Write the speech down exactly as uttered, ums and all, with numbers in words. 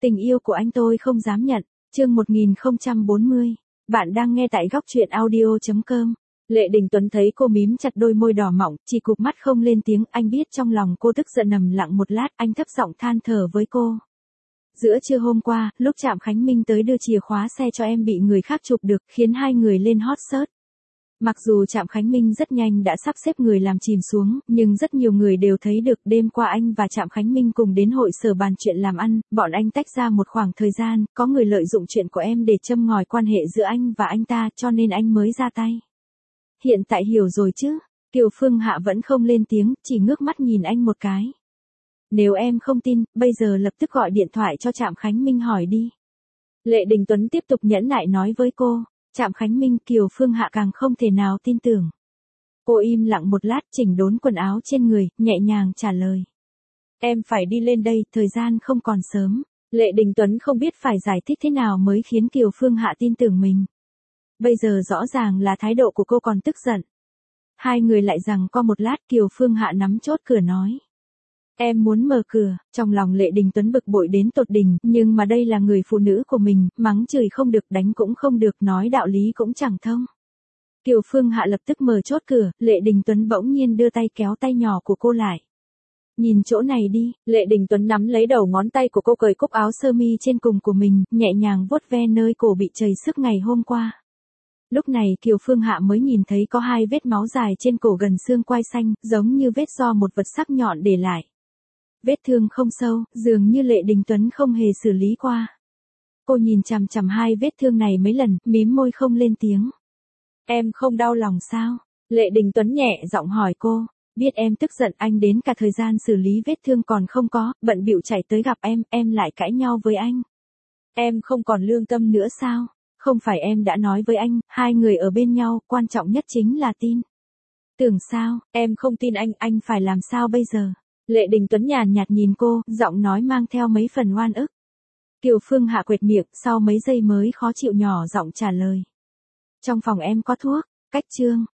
Tình yêu của anh tôi không dám nhận. Chương một nghìn không trăm bốn mươi. Bạn đang nghe tại góc truyện audio chấm com. Lệ Đình Tuấn thấy cô mím chặt đôi môi đỏ mọng, chỉ cụp mắt không lên tiếng. Anh biết trong lòng cô tức giận, nằm lặng một lát, anh thấp giọng than thở với cô. Giữa trưa hôm qua, lúc Trạm Khánh Minh tới đưa chìa khóa xe cho em bị người khác chụp được, khiến hai người lên hot search. Mặc dù Trạm Khánh Minh rất nhanh đã sắp xếp người làm chìm xuống, nhưng rất nhiều người đều thấy được đêm qua anh và Trạm Khánh Minh cùng đến hội sở bàn chuyện làm ăn, bọn anh tách ra một khoảng thời gian, có người lợi dụng chuyện của em để châm ngòi quan hệ giữa anh và anh ta, cho nên anh mới ra tay. Hiện tại hiểu rồi chứ? Kiều Phương Hạ vẫn không lên tiếng, chỉ ngước mắt nhìn anh một cái. Nếu em không tin, bây giờ lập tức gọi điện thoại cho Trạm Khánh Minh hỏi đi. Lệ Đình Tuấn tiếp tục nhẫn nại nói với cô. Trạm Khánh Minh, Kiều Phương Hạ càng không thể nào tin tưởng. Cô im lặng một lát, chỉnh đốn quần áo trên người, nhẹ nhàng trả lời. Em phải đi lên đây, thời gian không còn sớm. Lệ Đình Tuấn không biết phải giải thích thế nào mới khiến Kiều Phương Hạ tin tưởng mình. Bây giờ rõ ràng là thái độ của cô còn tức giận. Hai người lại giằng co một lát, Kiều Phương Hạ nắm chốt cửa nói. Em muốn mở cửa. Trong lòng Lệ Đình Tuấn bực bội đến tột đỉnh, nhưng mà đây là người phụ nữ của mình, mắng chửi không được, đánh cũng không được, nói đạo lý cũng chẳng thông. Kiều Phương Hạ lập tức mở chốt cửa, Lệ Đình Tuấn bỗng nhiên đưa tay kéo tay nhỏ của cô lại. Nhìn chỗ này đi. Lệ Đình Tuấn nắm lấy đầu ngón tay của cô, cởi cúc áo sơ mi trên cùng của mình, nhẹ nhàng vuốt ve nơi cổ bị chảy xước ngày hôm qua. Lúc này Kiều Phương Hạ mới nhìn thấy có hai vết máu dài trên cổ gần xương quai xanh, giống như vết do một vật sắc nhọn để lại. Vết thương không sâu, dường như Lệ Đình Tuấn không hề xử lý qua. Cô nhìn chằm chằm hai vết thương này mấy lần, mím môi không lên tiếng. Em không đau lòng sao? Lệ Đình Tuấn nhẹ giọng hỏi cô. Biết em tức giận, anh đến cả thời gian xử lý vết thương còn không có, bận bịu chạy tới gặp em, em lại cãi nhau với anh. Em không còn lương tâm nữa sao? Không phải em đã nói với anh, hai người ở bên nhau, quan trọng nhất chính là tin. Tưởng sao, em không tin anh, anh phải làm sao bây giờ? Lệ Đình Tuấn nhàn nhạt nhìn cô, giọng nói mang theo mấy phần oan ức. Kiều Phương Hạ quệt miệng, sau mấy giây mới khó chịu nhỏ giọng trả lời. Trong phòng em có thuốc. Cách chương.